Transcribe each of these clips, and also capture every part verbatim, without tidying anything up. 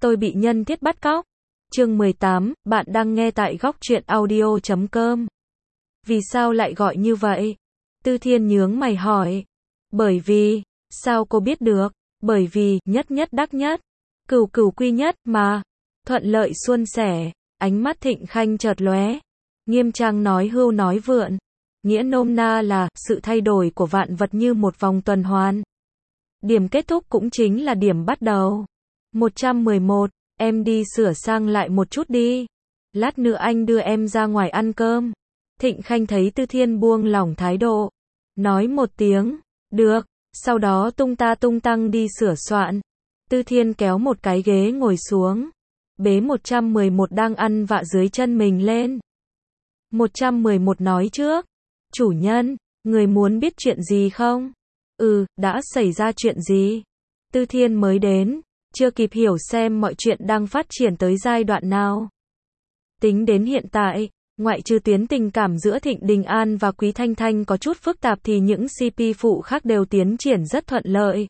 Tôi bị nhân thiết bắt cóc. Chương mười tám, bạn đang nghe tại góc truyện audio chấm com. Vì sao lại gọi như vậy? Tư Thiên nhướng mày hỏi. Bởi vì, sao cô biết được? Bởi vì, nhất nhất đắc nhất, cửu cửu quy nhất mà. Thuận lợi suôn sẻ, ánh mắt Thịnh Khanh chợt lóe. Nghiêm trang nói hưu nói vượn. Nghĩa nôm na là, sự thay đổi của vạn vật như một vòng tuần hoàn. Điểm kết thúc cũng chính là điểm bắt đầu. một trăm mười một, em đi sửa sang lại một chút đi. Lát nữa anh đưa em ra ngoài ăn cơm. Thịnh Khanh thấy Tư Thiên buông lỏng thái độ. Nói một tiếng, được, sau đó tung ta tung tăng đi sửa soạn. Tư Thiên kéo một cái ghế ngồi xuống. Bế một trăm mười một đang ăn vạ dưới chân mình lên. một trăm mười một nói trước. Chủ nhân, người muốn biết chuyện gì không? Ừ, đã xảy ra chuyện gì? Tư Thiên mới đến, chưa kịp hiểu xem mọi chuyện đang phát triển tới giai đoạn nào. Tính đến hiện tại, ngoại trừ tuyến tình cảm giữa Thịnh Đình An và Quý Thanh Thanh có chút phức tạp thì những xê pê phụ khác đều tiến triển rất thuận lợi.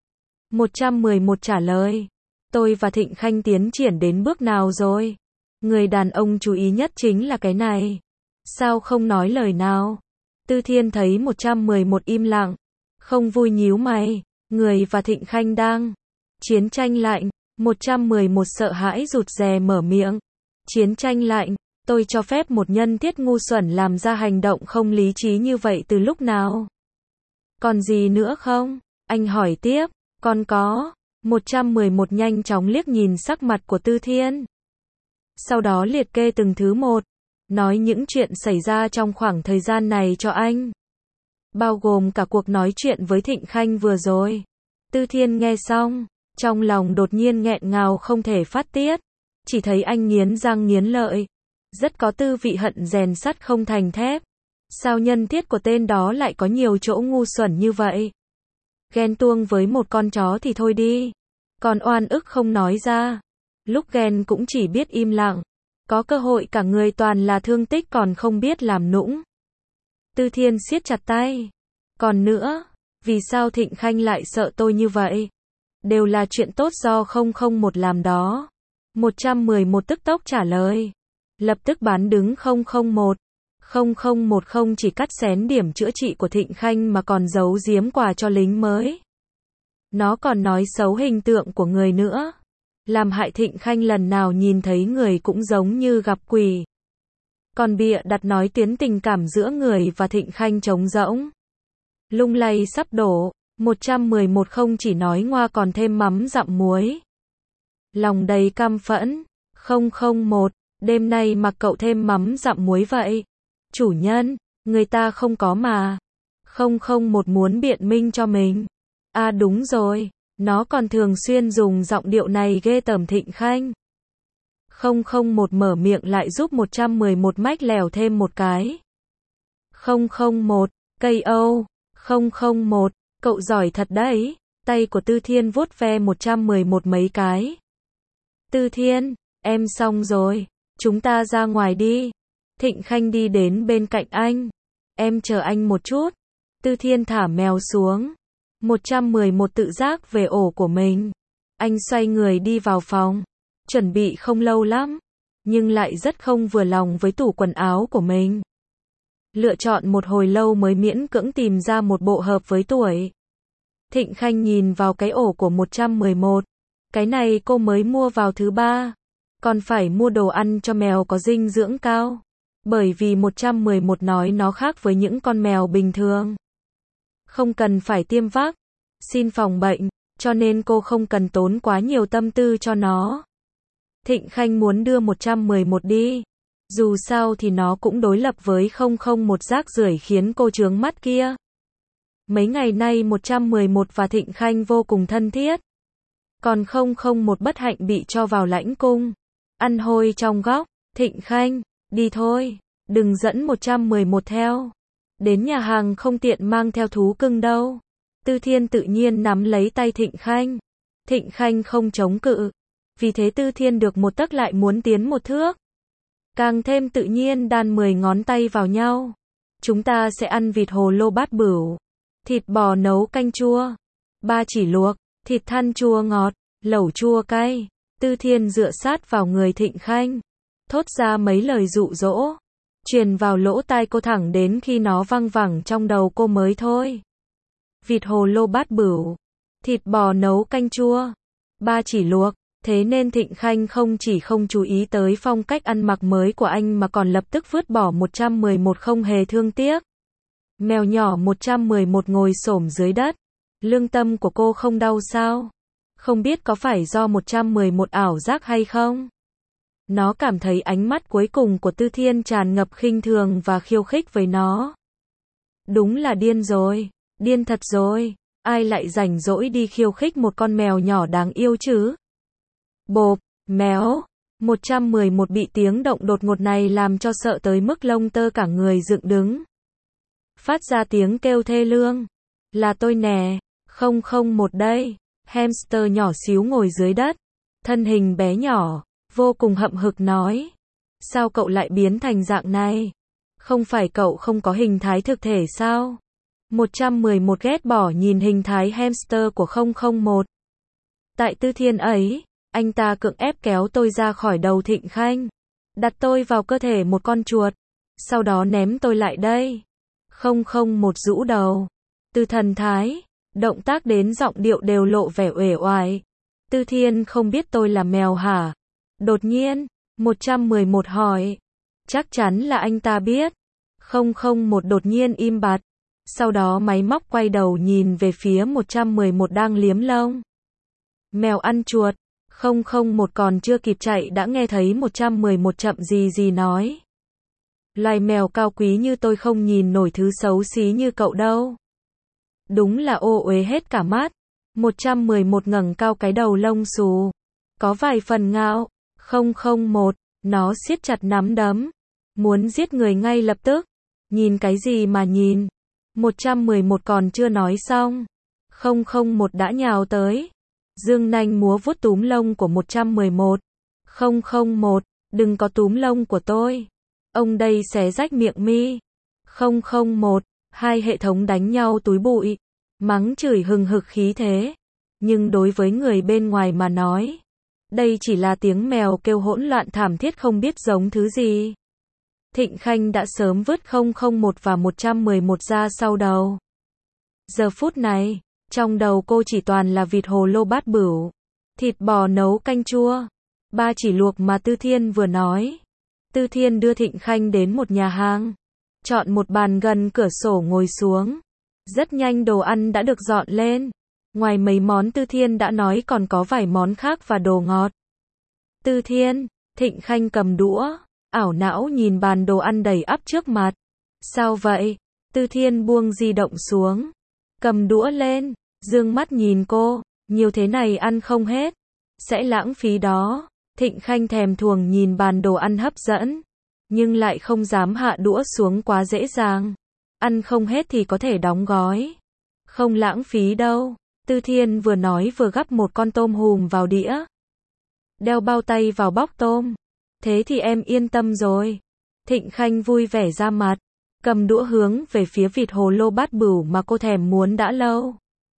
một trăm mười một trả lời. Tôi và Thịnh Khanh tiến triển đến bước nào rồi? Người đàn ông chú ý nhất chính là cái này. Sao không nói lời nào? Tư Thiên thấy một trăm mười một im lặng. Không vui nhíu mày. Người và Thịnh Khanh đang chiến tranh lạnh. một trăm mười một sợ hãi rụt rè mở miệng. Chiến tranh lạnh. Tôi cho phép một nhân thiết ngu xuẩn làm ra hành động không lý trí như vậy từ lúc nào? Còn gì nữa không? Anh hỏi tiếp. Còn có. một trăm mười một nhanh chóng liếc nhìn sắc mặt của Tư Thiên. Sau đó liệt kê từng thứ một. Nói những chuyện xảy ra trong khoảng thời gian này cho anh. Bao gồm cả cuộc nói chuyện với Thịnh Khanh vừa rồi. Tư Thiên nghe xong, trong lòng đột nhiên nghẹn ngào không thể phát tiết. Chỉ thấy anh nghiến răng nghiến lợi. Rất có tư vị hận rèn sắt không thành thép. Sao nhân thiết của tên đó lại có nhiều chỗ ngu xuẩn như vậy? Ghen tuông với một con chó thì thôi đi. Còn oan ức không nói ra. Lúc ghen cũng chỉ biết im lặng. Có cơ hội cả người toàn là thương tích còn không biết làm nũng. Tư Thiên siết chặt tay. Còn nữa, vì sao Thịnh Khanh lại sợ tôi như vậy? Đều là chuyện tốt do không không một làm đó. một trăm mười một tức tốc trả lời. Lập tức bán đứng không không một. không không một không chỉ cắt xén điểm chữa trị của Thịnh Khanh mà còn giấu giếm quà cho lính mới. Nó còn nói xấu hình tượng của người nữa. Làm hại Thịnh Khanh lần nào nhìn thấy người cũng giống như gặp quỷ. Còn bịa đặt nói tuyến tình cảm giữa người và Thịnh Khanh trống rỗng. Lung lay sắp đổ. một trăm mười một không chỉ nói ngoa còn thêm mắm dặm muối. Lòng đầy căm phẫn. không không một. Đêm nay mặc cậu thêm mắm dặm muối vậy? Chủ nhân, người ta không có mà. không không một muốn biện minh cho mình. À đúng rồi, nó còn thường xuyên dùng giọng điệu này ghê tởm Thịnh Khanh. không không một mở miệng lại giúp một trăm mười một mách lèo thêm một cái. không không một, cây Âu. không không một, cậu giỏi thật đấy. Tay của Tư Thiên vuốt ve một trăm mười một mấy cái. Tư Thiên, em xong rồi. Chúng ta ra ngoài đi. Thịnh Khanh đi đến bên cạnh anh. Em chờ anh một chút. Tư Thiên thả mèo xuống. một trăm mười một tự giác về ổ của mình. Anh xoay người đi vào phòng. Chuẩn bị không lâu lắm. Nhưng lại rất không vừa lòng với tủ quần áo của mình. Lựa chọn một hồi lâu mới miễn cưỡng tìm ra một bộ hợp với tuổi. Thịnh Khanh nhìn vào cái ổ của một trăm mười một. Cái này cô mới mua vào thứ ba. Còn phải mua đồ ăn cho mèo có dinh dưỡng cao. Bởi vì một trăm mười một nói nó khác với những con mèo bình thường. Không cần phải tiêm vắc xin phòng bệnh, cho nên cô không cần tốn quá nhiều tâm tư cho nó. Thịnh Khanh muốn đưa một trăm mười một đi. Dù sao thì nó cũng đối lập với không không một rác rưởi khiến cô chướng mắt kia. Mấy ngày nay một trăm mười một và Thịnh Khanh vô cùng thân thiết. Còn không không một bất hạnh bị cho vào lãnh cung. Ăn hôi trong góc. Thịnh Khanh, đi thôi. Đừng dẫn một trăm mười một theo. Đến nhà hàng không tiện mang theo thú cưng đâu. Tư Thiên tự nhiên nắm lấy tay Thịnh Khanh. Thịnh Khanh không chống cự. Vì thế Tư Thiên được một tấc lại muốn tiến một thước. Càng thêm tự nhiên đan mười ngón tay vào nhau. Chúng ta sẽ ăn vịt hồ lô bát bửu. Thịt bò nấu canh chua. Ba chỉ luộc. Thịt than chua ngọt. Lẩu chua cay. Tư Thiên dựa sát vào người Thịnh Khanh, thốt ra mấy lời dụ dỗ, truyền vào lỗ tai cô thẳng đến khi nó văng vẳng trong đầu cô mới thôi. Vịt hồ lô bát bửu, thịt bò nấu canh chua, ba chỉ luộc. Thế nên Thịnh Khanh không chỉ không chú ý tới phong cách ăn mặc mới của anh mà còn lập tức vứt bỏ một trăm mười một không hề thương tiếc. Mèo nhỏ một trăm mười một ngồi xổm dưới đất. Lương tâm của cô không đau sao? Không biết có phải do một trăm mười một ảo giác hay không? Nó cảm thấy ánh mắt cuối cùng của Tư Thiên tràn ngập khinh thường và khiêu khích với nó. Đúng là điên rồi, điên thật rồi, ai lại rảnh rỗi đi khiêu khích một con mèo nhỏ đáng yêu chứ? Bộp, méo, một trăm mười một bị tiếng động đột ngột này làm cho sợ tới mức lông tơ cả người dựng đứng. Phát ra tiếng kêu thê lương. Là tôi nè, không không một đây. Hamster nhỏ xíu ngồi dưới đất, thân hình bé nhỏ, vô cùng hậm hực nói. Sao cậu lại biến thành dạng này? Không phải cậu không có hình thái thực thể sao? một trăm mười một ghét bỏ nhìn hình thái hamster của không không một. Tại Tư Thiên ấy, anh ta cưỡng ép kéo tôi ra khỏi đầu Thịnh Khanh, đặt tôi vào cơ thể một con chuột, sau đó ném tôi lại đây. không không một rũ đầu, từ thần thái, động tác đến giọng điệu đều lộ vẻ uể oải. Tư Thiên không biết tôi là mèo hả? Đột nhiên, một trăm mười một hỏi. Chắc chắn là anh ta biết. không không một đột nhiên im bặt. Sau đó máy móc quay đầu nhìn về phía một trăm mười một đang liếm lông. Mèo ăn chuột. không không một còn chưa kịp chạy đã nghe thấy một trăm mười một chậm gì gì nói. Loài mèo cao quý như tôi không nhìn nổi thứ xấu xí như cậu đâu. Đúng là ô uế hết cả mắt. một trăm mười một ngẩng cao cái đầu lông xù, có vài phần ngạo. không không một, nó siết chặt nắm đấm, muốn giết người ngay lập tức. Nhìn cái gì mà nhìn? một trăm mười một còn chưa nói xong, không không một đã nhào tới, dương nanh múa vuốt túm lông của một trăm mười một. không không một, đừng có túm lông của tôi. Ông đây xé rách miệng mi. không không một, hai hệ thống đánh nhau túi bụi, mắng chửi hừng hực khí thế. Nhưng đối với người bên ngoài mà nói, đây chỉ là tiếng mèo kêu hỗn loạn thảm thiết không biết giống thứ gì. Thịnh Khanh đã sớm vứt không không một và một trăm mười một ra sau đầu. Giờ phút này, trong đầu cô chỉ toàn là vịt hồ lô bát bửu, thịt bò nấu canh chua, ba chỉ luộc mà Tư Thiên vừa nói. Tư Thiên đưa Thịnh Khanh đến một nhà hàng, chọn một bàn gần cửa sổ ngồi xuống. Rất nhanh đồ ăn đã được dọn lên. Ngoài mấy món Tư Thiên đã nói còn có vài món khác và đồ ngọt. Tư Thiên, Thịnh Khanh cầm đũa, ảo não nhìn bàn đồ ăn đầy ắp trước mặt. Sao vậy? Tư Thiên buông di động xuống, cầm đũa lên, dương mắt nhìn cô, nhiều thế này ăn không hết, sẽ lãng phí đó. Thịnh Khanh thèm thuồng nhìn bàn đồ ăn hấp dẫn, nhưng lại không dám hạ đũa xuống quá dễ dàng. Ăn không hết thì có thể đóng gói. Không lãng phí đâu. Tư Thiên vừa nói vừa gắp một con tôm hùm vào đĩa. Đeo bao tay vào bóc tôm. Thế thì em yên tâm rồi. Thịnh Khanh vui vẻ ra mặt, cầm đũa hướng về phía vịt hồ lô bát bửu mà cô thèm muốn đã lâu.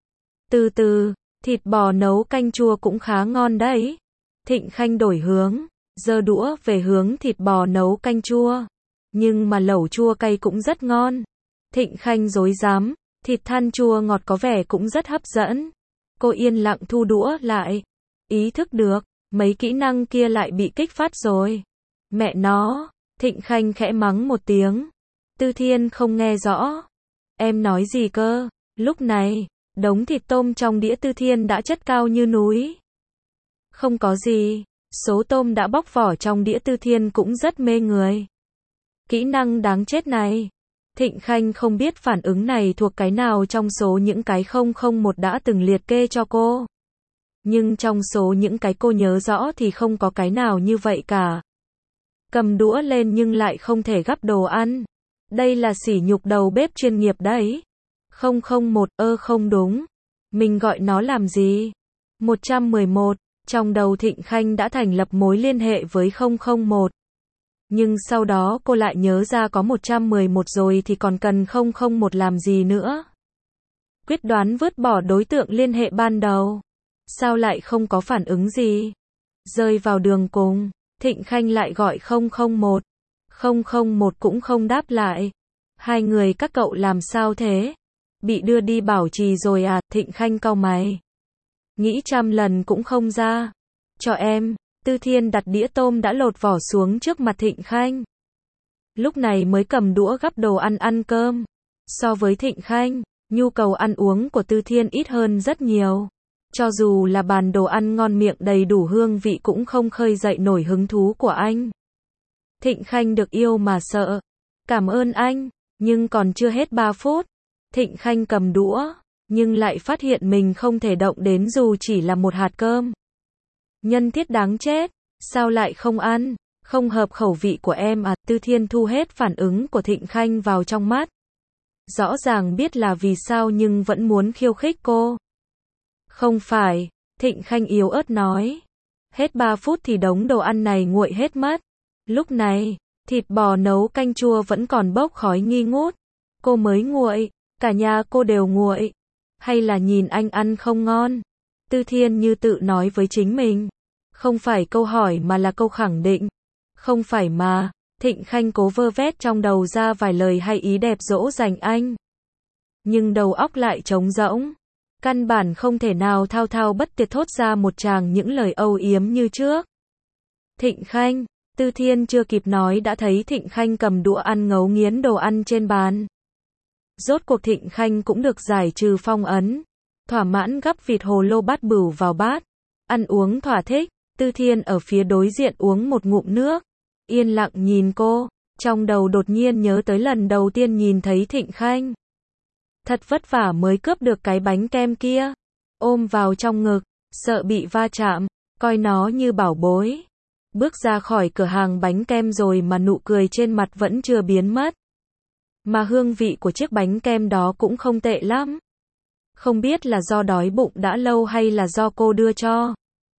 Từ từ, thịt bò nấu canh chua cũng khá ngon đấy. Thịnh Khanh đổi hướng, giơ đũa về hướng thịt bò nấu canh chua. Nhưng mà lẩu chua cay cũng rất ngon. Thịnh Khanh rối rắm, thịt than chua ngọt có vẻ cũng rất hấp dẫn. Cô yên lặng thu đũa lại, ý thức được, mấy kỹ năng kia lại bị kích phát rồi. Mẹ nó, Thịnh Khanh khẽ mắng một tiếng. Tư Thiên không nghe rõ. Em nói gì cơ? Lúc này, đống thịt tôm trong đĩa Tư Thiên đã chất cao như núi. Không có gì, số tôm đã bóc vỏ trong đĩa Tư Thiên cũng rất mê người. Kỹ năng đáng chết này. Thịnh Khanh không biết phản ứng này thuộc cái nào trong số những cái không không một đã từng liệt kê cho cô. Nhưng trong số những cái cô nhớ rõ thì không có cái nào như vậy cả. Cầm đũa lên nhưng lại không thể gắp đồ ăn. Đây là sỉ nhục đầu bếp chuyên nghiệp đấy. không không một, ơ không đúng. Mình gọi nó làm gì? một trăm mười một, trong đầu Thịnh Khanh đã thành lập mối liên hệ với không không một. Nhưng sau đó cô lại nhớ ra có một trăm mười một rồi thì còn cần không không một làm gì nữa. Quyết đoán vứt bỏ đối tượng liên hệ ban đầu. Sao lại không có phản ứng gì? Rơi vào đường cùng, Thịnh Khanh lại gọi không không một. không không một cũng không đáp lại. Hai người các cậu làm sao thế? Bị đưa đi bảo trì rồi à? Thịnh Khanh cau mày. Nghĩ trăm lần cũng không ra. Cho em. Tư Thiên đặt đĩa tôm đã lột vỏ xuống trước mặt Thịnh Khanh. Lúc này mới cầm đũa gắp đồ ăn ăn cơm. So với Thịnh Khanh, nhu cầu ăn uống của Tư Thiên ít hơn rất nhiều. Cho dù là bàn đồ ăn ngon miệng đầy đủ hương vị cũng không khơi dậy nổi hứng thú của anh. Thịnh Khanh được yêu mà sợ. Cảm ơn anh, nhưng còn chưa hết ba phút. Thịnh Khanh cầm đũa, nhưng lại phát hiện mình không thể động đến dù chỉ là một hạt cơm. Nhân thiết đáng chết, sao lại không ăn, không hợp khẩu vị của em à? Tư Thiên thu hết phản ứng của Thịnh Khanh vào trong mắt. Rõ ràng biết là vì sao nhưng vẫn muốn khiêu khích cô. Không phải, Thịnh Khanh yếu ớt nói. Hết ba phút thì đống đồ ăn này nguội hết mất. Lúc này, thịt bò nấu canh chua vẫn còn bốc khói nghi ngút. Cô mới nguội, cả nhà cô đều nguội. Hay là nhìn anh ăn không ngon? Tư Thiên như tự nói với chính mình. Không phải câu hỏi mà là câu khẳng định. Không phải mà, Thịnh Khanh cố vơ vét trong đầu ra vài lời hay ý đẹp dỗ dành anh. Nhưng đầu óc lại trống rỗng. Căn bản không thể nào thao thao bất tuyệt thốt ra một tràng những lời âu yếm như trước. Thịnh Khanh, Tư Thiên chưa kịp nói đã thấy Thịnh Khanh cầm đũa ăn ngấu nghiến đồ ăn trên bàn. Rốt cuộc Thịnh Khanh cũng được giải trừ phong ấn. Thỏa mãn gắp vịt hồ lô bát bửu vào bát. Ăn uống thỏa thích, Tư Thiên ở phía đối diện uống một ngụm nước. Yên lặng nhìn cô, trong đầu đột nhiên nhớ tới lần đầu tiên nhìn thấy Thịnh Khanh. Thật vất vả mới cướp được cái bánh kem kia. Ôm vào trong ngực, sợ bị va chạm, coi nó như bảo bối. Bước ra khỏi cửa hàng bánh kem rồi mà nụ cười trên mặt vẫn chưa biến mất. Mà hương vị của chiếc bánh kem đó cũng không tệ lắm. Không biết là do đói bụng đã lâu hay là do cô đưa cho.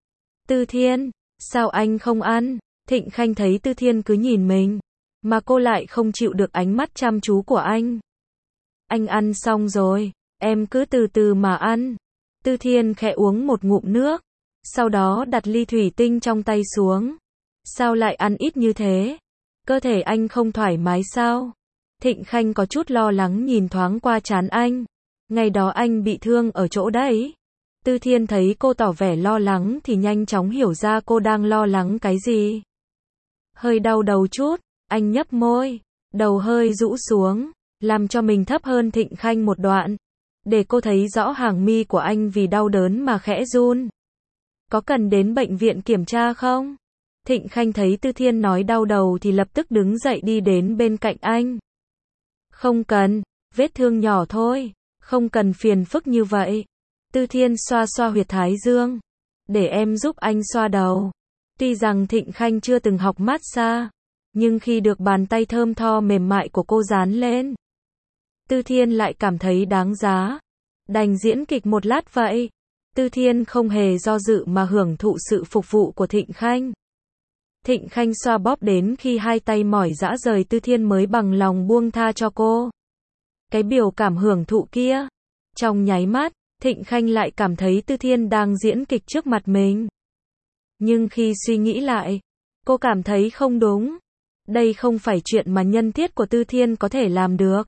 Tư Thiên, sao anh không ăn? Thịnh Khanh thấy Tư Thiên cứ nhìn mình, mà cô lại không chịu được ánh mắt chăm chú của anh. Anh ăn xong rồi, em cứ từ từ mà ăn. Tư Thiên khẽ uống một ngụm nước, sau đó đặt ly thủy tinh trong tay xuống. Sao lại ăn ít như thế? Cơ thể anh không thoải mái sao? Thịnh Khanh có chút lo lắng nhìn thoáng qua trán anh. Ngày đó anh bị thương ở chỗ đấy. Tư Thiên thấy cô tỏ vẻ lo lắng thì nhanh chóng hiểu ra cô đang lo lắng cái gì. Hơi đau đầu chút, anh nhấp môi, đầu hơi rũ xuống, làm cho mình thấp hơn Thịnh Khanh một đoạn, để cô thấy rõ hàng mi của anh vì đau đớn mà khẽ run. Có cần đến bệnh viện kiểm tra không? Thịnh Khanh thấy Tư Thiên nói đau đầu thì lập tức đứng dậy đi đến bên cạnh anh. Không cần, vết thương nhỏ thôi, không cần phiền phức như vậy. Tư Thiên xoa xoa huyệt thái dương. Để em giúp anh xoa đầu. Tuy rằng Thịnh Khanh chưa từng học massage, nhưng khi được bàn tay thơm tho mềm mại của cô dán lên, Tư Thiên lại cảm thấy đáng giá. Đành diễn kịch một lát vậy. Tư Thiên không hề do dự mà hưởng thụ sự phục vụ của Thịnh Khanh. Thịnh Khanh xoa bóp đến khi hai tay mỏi rã rời Tư Thiên mới bằng lòng buông tha cho cô. Cái biểu cảm hưởng thụ kia. Trong nháy mắt, Thịnh Khanh lại cảm thấy Tư Thiên đang diễn kịch trước mặt mình. Nhưng khi suy nghĩ lại, cô cảm thấy không đúng. Đây không phải chuyện mà nhân thiết của Tư Thiên có thể làm được.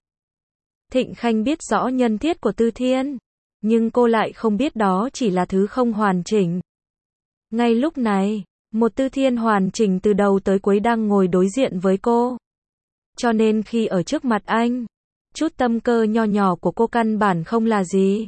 Thịnh Khanh biết rõ nhân thiết của Tư Thiên, nhưng cô lại không biết đó chỉ là thứ không hoàn chỉnh. Ngay lúc này, một Tư Thiên hoàn chỉnh từ đầu tới cuối đang ngồi đối diện với cô. Cho nên khi ở trước mặt anh, chút tâm cơ nho nhỏ của cô căn bản không là gì.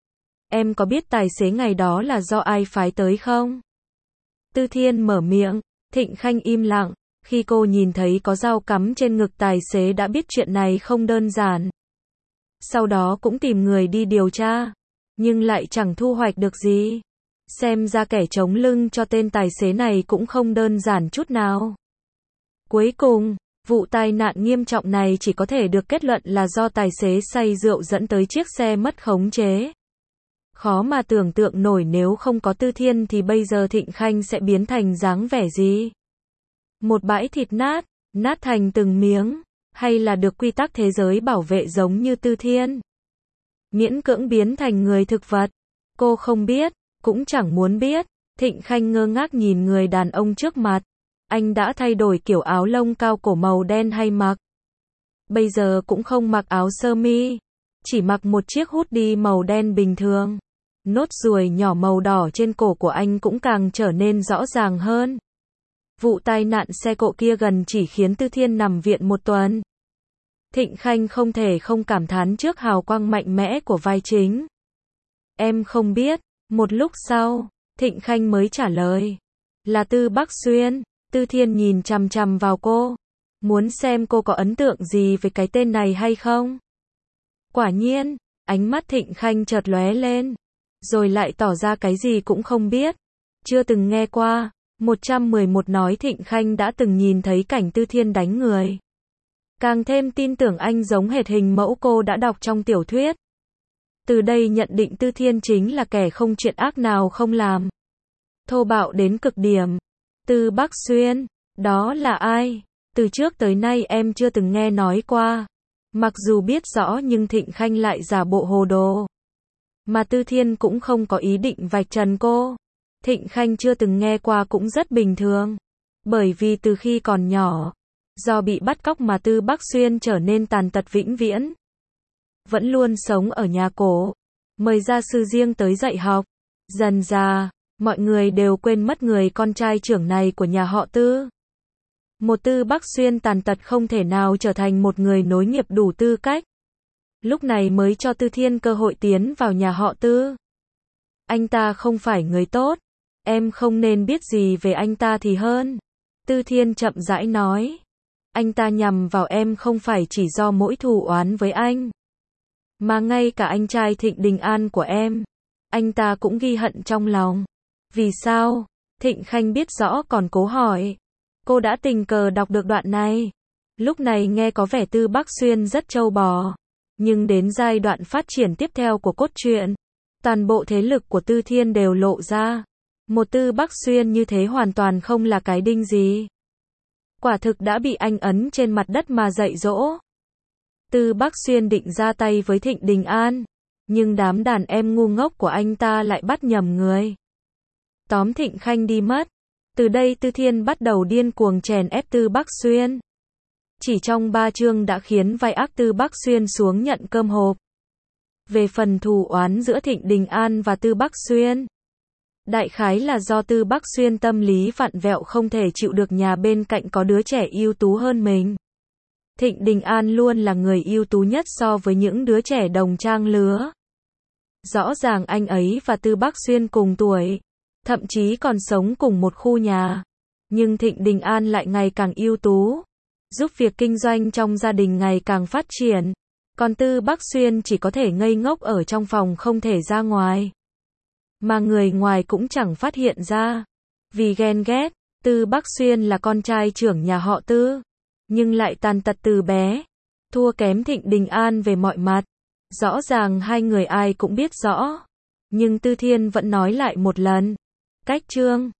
Em có biết tài xế ngày đó là do ai phái tới không? Tư Thiên mở miệng, Thịnh Khanh im lặng. Khi cô nhìn thấy có dao cắm trên ngực tài xế đã biết chuyện này không đơn giản. Sau đó cũng tìm người đi điều tra, nhưng lại chẳng thu hoạch được gì. Xem ra kẻ chống lưng cho tên tài xế này cũng không đơn giản chút nào. Cuối cùng, vụ tai nạn nghiêm trọng này chỉ có thể được kết luận là do tài xế say rượu dẫn tới chiếc xe mất khống chế. Khó mà tưởng tượng nổi nếu không có Tư Thiên thì bây giờ Thịnh Khanh sẽ biến thành dáng vẻ gì? Một bãi thịt nát, nát thành từng miếng, hay là được quy tắc thế giới bảo vệ giống như Tư Thiên? Miễn cưỡng biến thành người thực vật. Cô không biết, cũng chẳng muốn biết. Thịnh Khanh ngơ ngác nhìn người đàn ông trước mặt. Anh đã thay đổi kiểu áo lông cao cổ màu đen hay mặc? Bây giờ cũng không mặc áo sơ mi, chỉ mặc một chiếc hoodie màu đen bình thường. Nốt ruồi nhỏ màu đỏ trên cổ của anh cũng càng trở nên rõ ràng hơn. Vụ tai nạn xe cộ kia gần chỉ khiến Tư Thiên nằm viện một tuần. Thịnh Khanh không thể không cảm thán trước hào quang mạnh mẽ của vai chính. Em không biết. Một lúc sau, Thịnh Khanh mới trả lời. Là Tư Bắc Xuyên. Tư Thiên nhìn chằm chằm vào cô. Muốn xem cô có ấn tượng gì về cái tên này hay không? Quả nhiên, ánh mắt Thịnh Khanh chợt lóe lên. Rồi lại tỏ ra cái gì cũng không biết. Chưa từng nghe qua. một trăm mười một nói Thịnh Khanh đã từng nhìn thấy cảnh Tư Thiên đánh người. Càng thêm tin tưởng anh giống hệt hình mẫu cô đã đọc trong tiểu thuyết. Từ đây nhận định Tư Thiên chính là kẻ không chuyện ác nào không làm. Thô bạo đến cực điểm. Tư Bắc Xuyên, đó là ai? Từ trước tới nay em chưa từng nghe nói qua. Mặc dù biết rõ nhưng Thịnh Khanh lại giả bộ hồ đồ. Mà Tư Thiên cũng không có ý định vạch trần cô. Thịnh Khanh chưa từng nghe qua cũng rất bình thường. Bởi vì từ khi còn nhỏ, do bị bắt cóc mà Tư Bắc Xuyên trở nên tàn tật vĩnh viễn. Vẫn luôn sống ở nhà cổ. Mời gia sư riêng tới dạy học. Dần dà, mọi người đều quên mất người con trai trưởng này của nhà họ Tư. Một Tư Bắc Xuyên tàn tật không thể nào trở thành một người nối nghiệp đủ tư cách. Lúc này mới cho Tư Thiên cơ hội tiến vào nhà họ Tư. Anh ta không phải người tốt. Em không nên biết gì về anh ta thì hơn. Tư Thiên chậm rãi nói. Anh ta nhằm vào em không phải chỉ do mỗi thù oán với anh. Mà ngay cả anh trai Thịnh Đình An của em. Anh ta cũng ghi hận trong lòng. Vì sao? Thịnh Khanh biết rõ còn cố hỏi. Cô đã tình cờ đọc được đoạn này. Lúc này nghe có vẻ Tư Bắc Xuyên rất trâu bò. Nhưng đến giai đoạn phát triển tiếp theo của cốt truyện, toàn bộ thế lực của Tư Thiên đều lộ ra. Một Tư Bắc Xuyên như thế hoàn toàn không là cái đinh gì. Quả thực đã bị anh ấn trên mặt đất mà dạy dỗ. Tư Bắc Xuyên định ra tay với Thịnh Đình An. Nhưng đám đàn em ngu ngốc của anh ta lại bắt nhầm người. Tóm Thịnh Khanh đi mất. Từ đây Tư Thiên bắt đầu điên cuồng chèn ép Tư Bắc Xuyên. Chỉ trong ba chương đã khiến vai ác Tư Bắc Xuyên xuống nhận cơm hộp. Về phần thù oán giữa Thịnh Đình An và Tư Bắc Xuyên, đại khái là do Tư Bắc Xuyên tâm lý vặn vẹo không thể chịu được nhà bên cạnh có đứa trẻ ưu tú hơn mình. Thịnh Đình An luôn là người ưu tú nhất so với những đứa trẻ đồng trang lứa. Rõ ràng anh ấy và Tư Bắc Xuyên cùng tuổi, thậm chí còn sống cùng một khu nhà. Nhưng Thịnh Đình An lại ngày càng ưu tú, giúp việc kinh doanh trong gia đình ngày càng phát triển. Còn Tư Bắc Xuyên chỉ có thể ngây ngốc ở trong phòng không thể ra ngoài. Mà người ngoài cũng chẳng phát hiện ra. Vì ghen ghét, Tư Bắc Xuyên là con trai trưởng nhà họ Tư, nhưng lại tàn tật từ bé, thua kém Thịnh Đình An về mọi mặt. Rõ ràng hai người ai cũng biết rõ. Nhưng Tư Thiên vẫn nói lại một lần. Cách chương